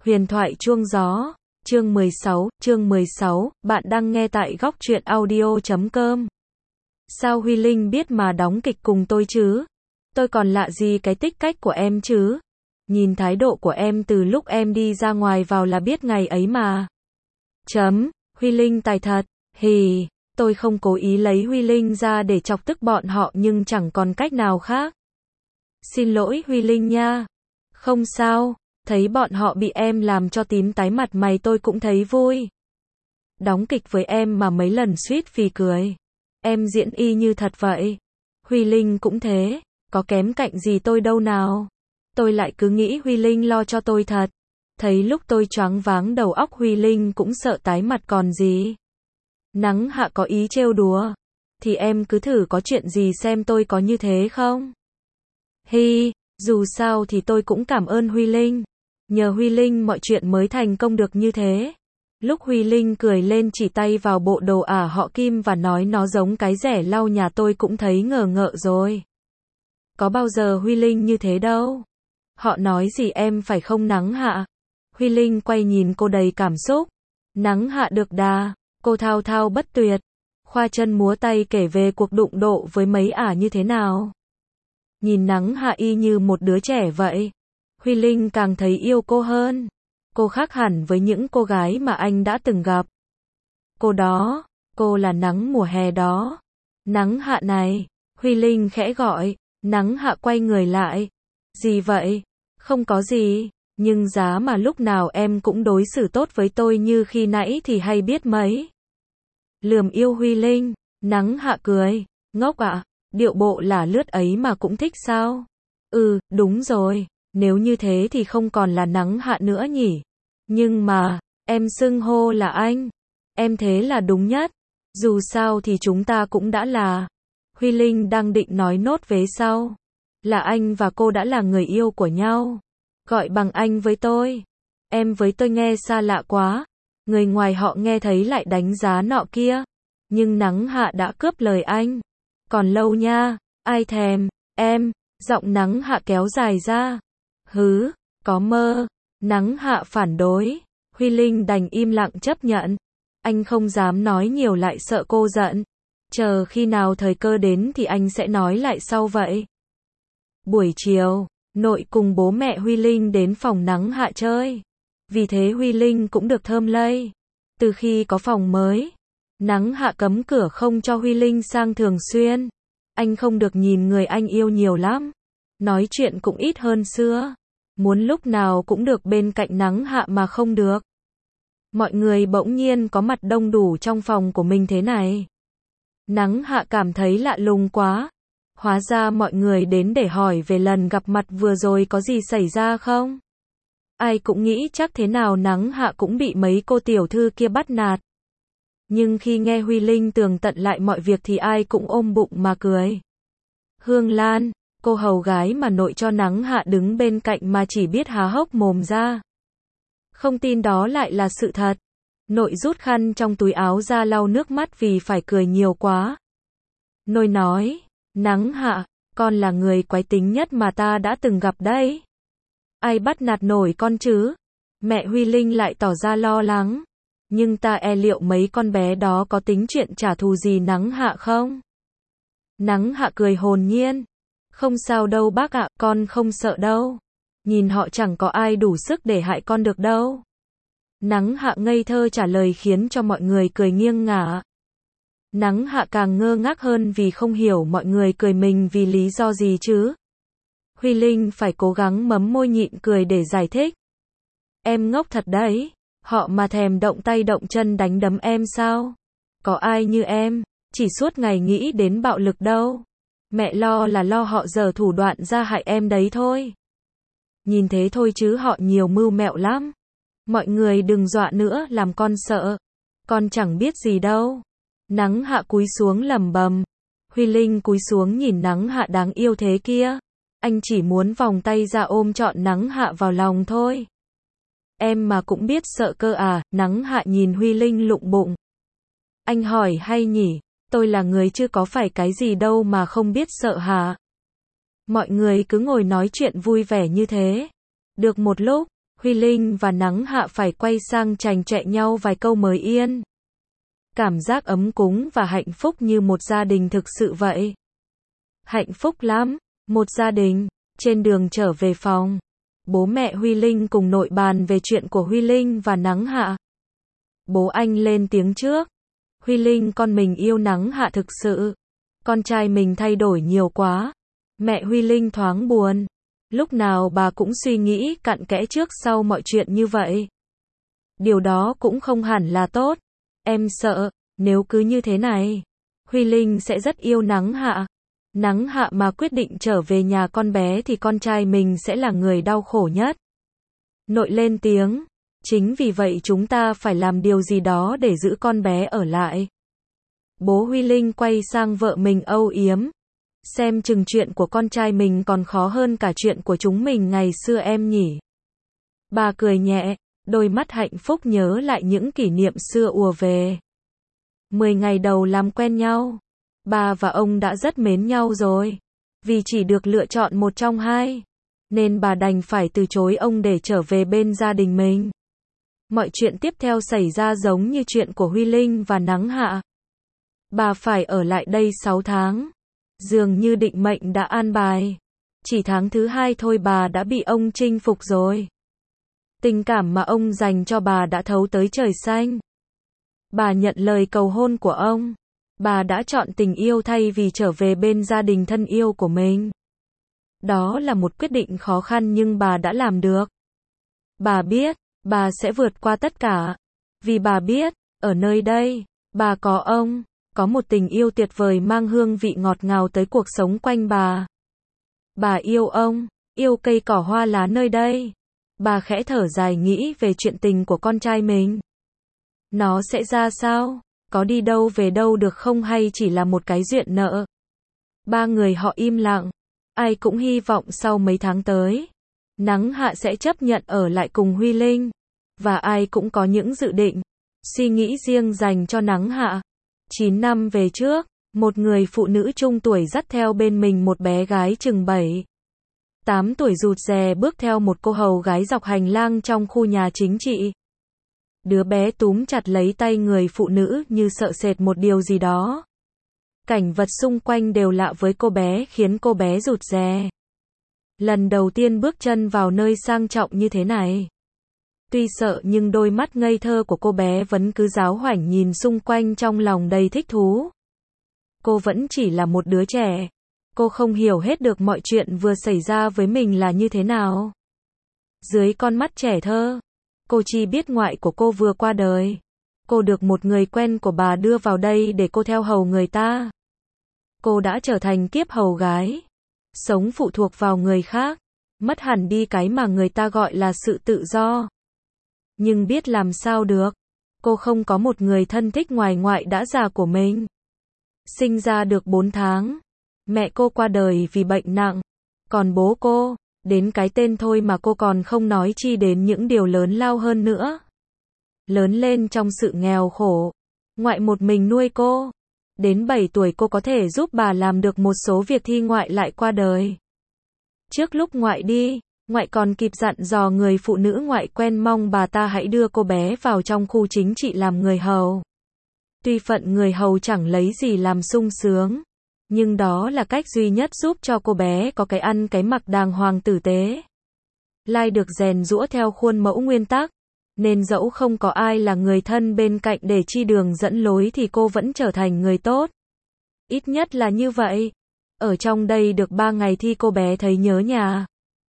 Huyền thoại chuông gió, chương 16, bạn đang nghe tại góc truyện audio.com. Sao Huy Linh biết mà đóng kịch cùng tôi chứ? Tôi còn lạ gì cái tích cách của em chứ? Nhìn thái độ của em từ lúc em đi ra ngoài vào là biết ngày ấy mà. Huy Linh tài thật, hì, tôi không cố ý lấy Huy Linh ra để chọc tức bọn họ nhưng chẳng còn cách nào khác. Xin lỗi Huy Linh nha. Không sao. Thấy bọn họ bị em làm cho tím tái mặt mày tôi cũng thấy vui. Đóng kịch với em mà mấy lần suýt phì cười. Em diễn y như thật vậy. Huy Linh cũng thế, có kém cạnh gì tôi đâu nào. Tôi lại cứ nghĩ Huy Linh lo cho tôi thật. Thấy lúc tôi choáng váng đầu óc Huy Linh cũng sợ tái mặt còn gì. Nắng hạ có ý trêu đùa. Thì em cứ thử có chuyện gì xem tôi có như thế không? Hi, dù sao thì tôi cũng cảm ơn Huy Linh. Nhờ Huy Linh mọi chuyện mới thành công được như thế. Lúc Huy Linh cười lên chỉ tay vào bộ đồ ả họ Kim và nói nó giống cái rẻ lau nhà tôi cũng thấy ngờ ngợ rồi. Có bao giờ Huy Linh như thế đâu. Họ nói gì em phải không Nắng hạ? Huy Linh quay nhìn cô đầy cảm xúc. Nắng hạ được đà, cô thao thao bất tuyệt. Khoa chân múa tay kể về cuộc đụng độ với mấy ả như thế nào. Nhìn Nắng hạ y như một đứa trẻ vậy. Huy Linh càng thấy yêu cô hơn. Cô khác hẳn với những cô gái mà anh đã từng gặp. Cô đó, cô là nắng mùa hè đó. Nắng hạ này, Huy Linh khẽ gọi. Nắng hạ quay người lại. Gì vậy? Không có gì, nhưng giá mà lúc nào em cũng đối xử tốt với tôi như khi nãy thì hay biết mấy. Lườm yêu Huy Linh, Nắng hạ cười. Ngốc ạ, điệu bộ là lướt ấy mà cũng thích sao? Ừ, đúng rồi. Nếu như thế thì không còn là Nắng hạ nữa nhỉ. Nhưng mà, em xưng hô là anh. Em thế là đúng nhất. Dù sao thì chúng ta cũng đã là. Huy Linh đang định nói nốt vế sau. Là anh và cô đã là người yêu của nhau. Gọi bằng anh với tôi. Em với tôi nghe xa lạ quá. Người ngoài họ nghe thấy lại đánh giá nọ kia. Nhưng Nắng hạ đã cướp lời anh. Còn lâu nha, ai thèm, em. Giọng Nắng hạ kéo dài ra. Hứ, có mơ. Nắng hạ phản đối. Huy Linh đành im lặng chấp nhận. Anh không dám nói nhiều lại sợ cô giận. Chờ khi nào thời cơ đến thì anh sẽ nói lại sau vậy. Buổi chiều, nội cùng bố mẹ Huy Linh đến phòng Nắng hạ chơi. Vì thế Huy Linh cũng được thơm lây. Từ khi có phòng mới, Nắng hạ cấm cửa không cho Huy Linh sang thường xuyên. Anh không được nhìn người anh yêu nhiều lắm. Nói chuyện cũng ít hơn xưa. Muốn lúc nào cũng được bên cạnh Nắng hạ mà không được. Mọi người bỗng nhiên có mặt đông đủ trong phòng của mình thế này. Nắng hạ cảm thấy lạ lùng quá. Hóa ra mọi người đến để hỏi về lần gặp mặt vừa rồi có gì xảy ra không? Ai cũng nghĩ chắc thế nào Nắng hạ cũng bị mấy cô tiểu thư kia bắt nạt. Nhưng khi nghe Huy Linh tường tận lại mọi việc thì ai cũng ôm bụng mà cười. Hương Lan, cô hầu gái mà nội cho Nắng hạ đứng bên cạnh mà chỉ biết há hốc mồm ra. Không tin đó lại là sự thật. Nội rút khăn trong túi áo ra lau nước mắt vì phải cười nhiều quá. Nội nói, Nắng hạ, con là người quái tính nhất mà ta đã từng gặp đấy. Ai bắt nạt nổi con chứ? Mẹ Huy Linh lại tỏ ra lo lắng. Nhưng ta liệu mấy con bé đó có tính chuyện trả thù gì Nắng hạ không? Nắng hạ cười hồn nhiên. Không sao đâu bác ạ, con không sợ đâu. Nhìn họ chẳng có ai đủ sức để hại con được đâu. Nắng hạ ngây thơ trả lời khiến cho mọi người cười nghiêng ngả. Nắng hạ càng ngơ ngác hơn vì không hiểu mọi người cười mình vì lý do gì chứ. Huy Linh phải cố gắng mấm môi nhịn cười để giải thích. Em ngốc thật đấy. Họ mà thèm động tay động chân đánh đấm em sao? Có ai như em, chỉ suốt ngày nghĩ đến bạo lực đâu. Mẹ lo là lo họ giở thủ đoạn ra hại em đấy thôi. Nhìn thế thôi chứ họ nhiều mưu mẹo lắm. Mọi người đừng dọa nữa làm con sợ. Con chẳng biết gì đâu. Nắng hạ cúi xuống lẩm bẩm. Huy Linh cúi xuống nhìn Nắng hạ đáng yêu thế kia. Anh chỉ muốn vòng tay ra ôm trọn Nắng hạ vào lòng thôi. Em mà cũng biết sợ cơ à? Nắng hạ nhìn Huy Linh lụng bụng. Anh hỏi hay nhỉ? Tôi là người chứ có phải cái gì đâu mà không biết sợ hả? Mọi người cứ ngồi nói chuyện vui vẻ như thế. Được một lúc, Huy Linh và Nắng Hạ phải quay sang chành chẹ nhau vài câu mới yên. Cảm giác ấm cúng và hạnh phúc như một gia đình thực sự vậy. Hạnh phúc lắm, một gia đình. Trên đường trở về phòng, bố mẹ Huy Linh cùng nội bàn về chuyện của Huy Linh và Nắng Hạ. Bố anh lên tiếng trước. Huy Linh, con mình yêu Nắng Hạ thực sự. Con trai mình thay đổi nhiều quá. Mẹ Huy Linh thoáng buồn. Lúc nào bà cũng suy nghĩ cặn kẽ trước sau mọi chuyện như vậy. Điều đó cũng không hẳn là tốt. Em sợ, nếu cứ như thế này, Huy Linh sẽ rất yêu Nắng Hạ. Nắng Hạ mà quyết định trở về nhà con bé thì con trai mình sẽ là người đau khổ nhất. Nội lên tiếng. Chính vì vậy chúng ta phải làm điều gì đó để giữ con bé ở lại. Bố Huy Linh quay sang vợ mình âu yếm. Xem chừng chuyện của con trai mình còn khó hơn cả chuyện của chúng mình ngày xưa em nhỉ. Bà cười nhẹ, đôi mắt hạnh phúc nhớ lại những kỷ niệm xưa ùa về. 10 ngày đầu làm quen nhau, bà và ông đã rất mến nhau rồi. Vì chỉ được lựa chọn một trong hai, nên bà đành phải từ chối ông để trở về bên gia đình mình. Mọi chuyện tiếp theo xảy ra giống như chuyện của Huy Linh và Nắng Hạ. Bà phải ở lại đây 6 tháng. Dường như định mệnh đã an bài. Chỉ tháng thứ 2 thôi bà đã bị ông chinh phục rồi. Tình cảm mà ông dành cho bà đã thấu tới trời xanh. Bà nhận lời cầu hôn của ông. Bà đã chọn tình yêu thay vì trở về bên gia đình thân yêu của mình. Đó là một quyết định khó khăn nhưng bà đã làm được. Bà biết, bà sẽ vượt qua tất cả. Vì bà biết, ở nơi đây, bà có ông, có một tình yêu tuyệt vời mang hương vị ngọt ngào tới cuộc sống quanh bà. Bà yêu ông, yêu cây cỏ hoa lá nơi đây. Bà khẽ thở dài nghĩ về chuyện tình của con trai mình. Nó sẽ ra sao? Có đi đâu về đâu được không hay chỉ là một cái duyên nợ? Ba người họ im lặng. Ai cũng hy vọng sau mấy tháng tới, Nắng Hạ sẽ chấp nhận ở lại cùng Huy Linh. Và ai cũng có những dự định, suy nghĩ riêng dành cho Nắng Hạ. 9 năm về trước, một người phụ nữ trung tuổi dắt theo bên mình một bé gái chừng 7, 8 tuổi rụt rè bước theo một cô hầu gái dọc hành lang trong khu nhà chính trị. Đứa bé túm chặt lấy tay người phụ nữ như sợ sệt một điều gì đó. Cảnh vật xung quanh đều lạ với cô bé khiến cô bé rụt rè. Lần đầu tiên bước chân vào nơi sang trọng như thế này. Tuy sợ nhưng đôi mắt ngây thơ của cô bé vẫn cứ giáo hoảnh nhìn xung quanh trong lòng đầy thích thú. Cô vẫn chỉ là một đứa trẻ. Cô không hiểu hết được mọi chuyện vừa xảy ra với mình là như thế nào. Dưới con mắt trẻ thơ, cô chỉ biết ngoại của cô vừa qua đời. Cô được một người quen của bà đưa vào đây để cô theo hầu người ta. Cô đã trở thành kiếp hầu gái. Sống phụ thuộc vào người khác. Mất hẳn đi cái mà người ta gọi là sự tự do. Nhưng biết làm sao được. Cô không có một người thân thích ngoài ngoại đã già của mình. Sinh ra được 4 tháng. Mẹ cô qua đời vì bệnh nặng. Còn bố cô, đến cái tên thôi mà cô còn không nói chi đến những điều lớn lao hơn nữa. Lớn lên trong sự nghèo khổ. Ngoại một mình nuôi cô. Đến 7 tuổi cô có thể giúp bà làm được một số việc thì ngoại lại qua đời. Trước lúc ngoại đi, ngoại còn kịp dặn dò người phụ nữ ngoại quen mong bà ta hãy đưa cô bé vào trong khu chính trị làm người hầu. Tuy phận người hầu chẳng lấy gì làm sung sướng, nhưng đó là cách duy nhất giúp cho cô bé có cái ăn cái mặc đàng hoàng tử tế. Lai được rèn giũa theo khuôn mẫu nguyên tắc, nên dẫu không có ai là người thân bên cạnh để chi đường dẫn lối thì cô vẫn trở thành người tốt. Ít nhất là như vậy. Ở trong đây được 3 ngày thì cô bé thấy nhớ nhà.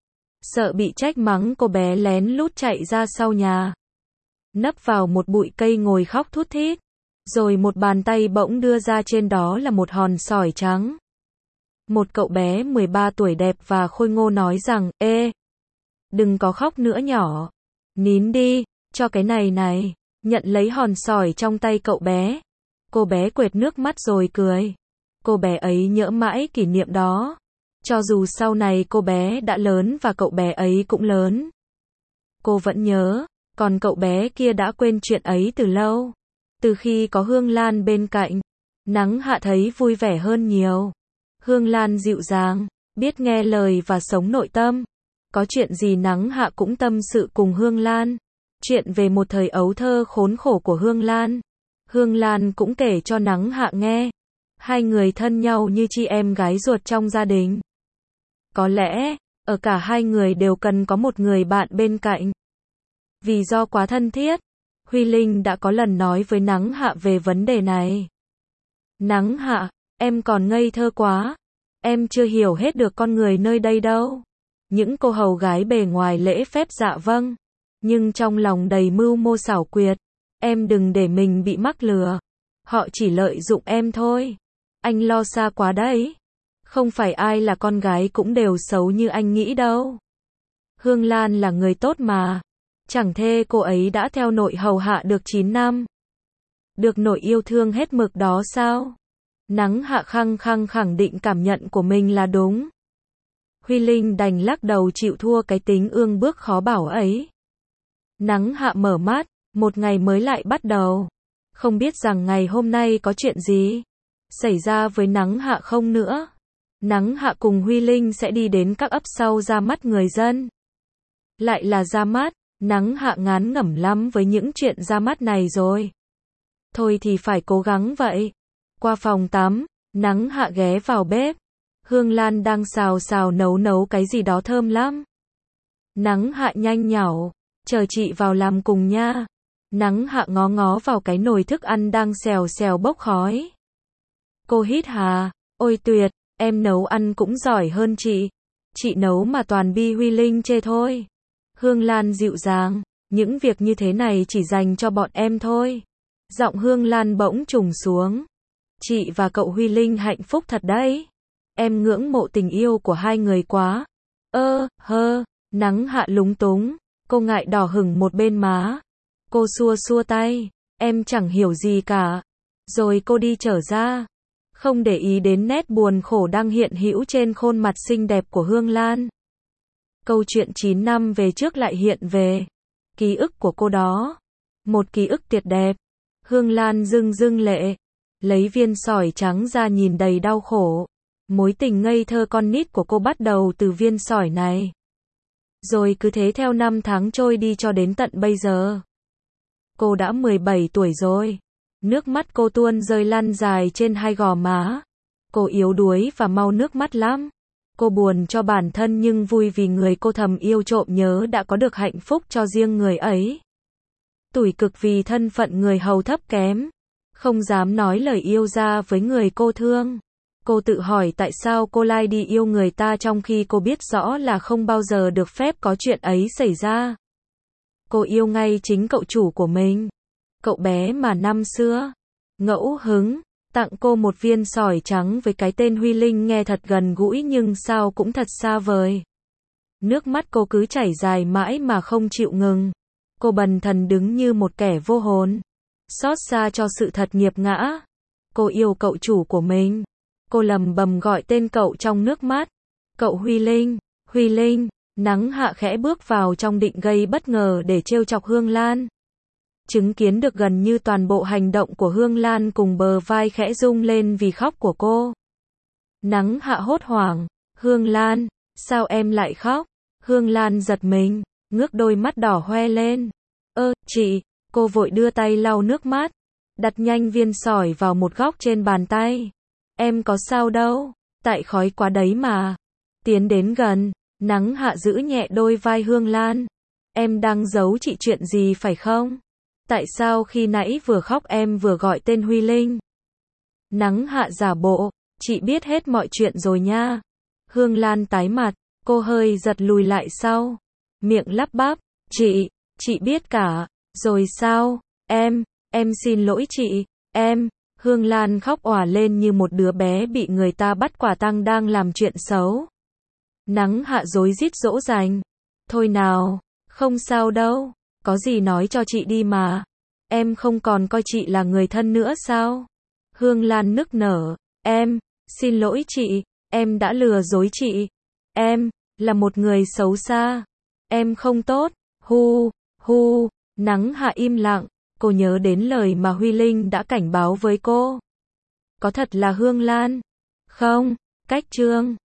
Sợ bị trách mắng cô bé lén lút chạy ra sau nhà. Nấp vào một bụi cây ngồi khóc thút thít. Rồi một bàn tay bỗng đưa ra trên đó là một hòn sỏi trắng. Một cậu bé 13 tuổi đẹp và khôi ngô nói rằng, ê, đừng có khóc nữa nhỏ. Nín đi, cho cái này này. Nhận lấy hòn sỏi trong tay cậu bé. Cô bé quệt nước mắt rồi cười. Cô bé ấy nhớ mãi kỷ niệm đó. Cho dù sau này cô bé đã lớn và cậu bé ấy cũng lớn. Cô vẫn nhớ, còn cậu bé kia đã quên chuyện ấy từ lâu. Từ khi có Hương Lan bên cạnh, Nắng Hạ thấy vui vẻ hơn nhiều. Hương Lan dịu dàng, biết nghe lời và sống nội tâm. Có chuyện gì Nắng Hạ cũng tâm sự cùng Hương Lan. Chuyện về một thời ấu thơ khốn khổ của Hương Lan. Hương Lan cũng kể cho Nắng Hạ nghe. Hai người thân nhau như chị em gái ruột trong gia đình. Có lẽ, ở cả hai người đều cần có một người bạn bên cạnh. Vì do quá thân thiết, Huy Linh đã có lần nói với Nắng Hạ về vấn đề này. Nắng Hạ, em còn ngây thơ quá. Em chưa hiểu hết được con người nơi đây đâu. Những cô hầu gái bề ngoài lễ phép dạ vâng, nhưng trong lòng đầy mưu mô xảo quyệt. Em đừng để mình bị mắc lừa. Họ chỉ lợi dụng em thôi. Anh lo xa quá đấy. Không phải ai là con gái cũng đều xấu như anh nghĩ đâu. Hương Lan là người tốt mà. Chẳng thề cô ấy đã theo nội hầu hạ được 9 năm. Được nội yêu thương hết mực đó sao? Nắng Hạ khăng khăng khẳng định cảm nhận của mình là đúng. Huy Linh đành lắc đầu chịu thua cái tính ương bướng khó bảo ấy. Nắng Hạ mở mắt, một ngày mới lại bắt đầu. Không biết rằng ngày hôm nay có chuyện gì xảy ra với Nắng Hạ không nữa. Nắng Hạ cùng Huy Linh sẽ đi đến các ấp sau ra mắt người dân. Lại là ra mắt, Nắng Hạ ngán ngẩm lắm với những chuyện ra mắt này rồi. Thôi thì phải cố gắng vậy. Qua phòng tắm, Nắng Hạ ghé vào bếp. Hương Lan đang xào xào nấu cái gì đó thơm lắm. Nắng Hạ nhanh nhảu, chờ chị vào làm cùng nha. Nắng Hạ ngó ngó vào cái nồi thức ăn đang xèo xèo bốc khói. Cô hít hà, ôi tuyệt, em nấu ăn cũng giỏi hơn chị. Chị nấu mà toàn bi Huy Linh chê thôi. Hương Lan dịu dàng, những việc như thế này chỉ dành cho bọn em thôi. Giọng Hương Lan bỗng trùng xuống. Chị và cậu Huy Linh hạnh phúc thật đấy. Em ngưỡng mộ tình yêu của hai người quá. Nắng Hạ lúng túng. Cô ngại đỏ hửng một bên má. Cô xua xua tay. Em chẳng hiểu gì cả. Rồi cô đi trở ra. Không để ý đến nét buồn khổ đang hiện hữu trên khuôn mặt xinh đẹp của Hương Lan. Câu chuyện 9 năm về trước lại hiện về. Ký ức của cô đó. Một ký ức tuyệt đẹp. Hương Lan rưng rưng lệ. Lấy viên sỏi trắng ra nhìn đầy đau khổ. Mối tình ngây thơ con nít của cô bắt đầu từ viên sỏi này. Rồi cứ thế theo năm tháng trôi đi cho đến tận bây giờ. Cô đã 17 tuổi rồi. Nước mắt cô tuôn rơi lăn dài trên hai gò má. Cô yếu đuối và mau nước mắt lắm. Cô buồn cho bản thân nhưng vui vì người cô thầm yêu trộm nhớ đã có được hạnh phúc cho riêng người ấy. Tủi cực vì thân phận người hầu thấp kém. Không dám nói lời yêu ra với người cô thương. Cô tự hỏi tại sao cô lại đi yêu người ta trong khi cô biết rõ là không bao giờ được phép có chuyện ấy xảy ra. Cô yêu ngay chính cậu chủ của mình. Cậu bé mà năm xưa ngẫu hứng tặng cô một viên sỏi trắng với cái tên Huy Linh nghe thật gần gũi nhưng sao cũng thật xa vời. Nước mắt cô cứ chảy dài mãi mà không chịu ngừng. Cô bần thần đứng như một kẻ vô hồn. Xót xa cho sự thật nghiệt ngã. Cô yêu cậu chủ của mình. Cô lầm bầm gọi tên cậu trong nước mắt. Cậu Huy Linh, Huy Linh. Nắng Hạ khẽ bước vào trong định gây bất ngờ để trêu chọc Hương Lan. Chứng kiến được gần như toàn bộ hành động của Hương Lan cùng bờ vai khẽ rung lên vì khóc của cô. Nắng Hạ hốt hoảng. Hương Lan, sao em lại khóc? Hương Lan giật mình, ngước đôi mắt đỏ hoe lên. Chị, cô vội đưa tay lau nước mắt. Đặt nhanh viên sỏi vào một góc trên bàn tay. Em có sao đâu, tại khói quá đấy mà. Tiến đến gần, Nắng Hạ giữ nhẹ đôi vai Hương Lan. Em đang giấu chị chuyện gì phải không? Tại sao khi nãy vừa khóc em vừa gọi tên Huy Linh? Nắng Hạ giả bộ, chị biết hết mọi chuyện rồi nha. Hương Lan tái mặt, cô hơi giật lùi lại sau. Miệng lắp bắp, chị biết cả, rồi sao? Em xin lỗi chị, Hương Lan khóc òa lên như một đứa bé bị người ta bắt quả tang đang làm chuyện xấu. Nắng Hạ rối rít dỗ dành. Thôi nào, không sao đâu, có gì nói cho chị đi mà. Em không còn coi chị là người thân nữa sao? Hương Lan nức nở, xin lỗi chị, em đã lừa dối chị. Em là một người xấu xa. Em không tốt. Nắng Hạ im lặng, cô nhớ đến lời mà Huy Linh đã cảnh báo với cô. Có thật là Hương Lan? Không, cách chương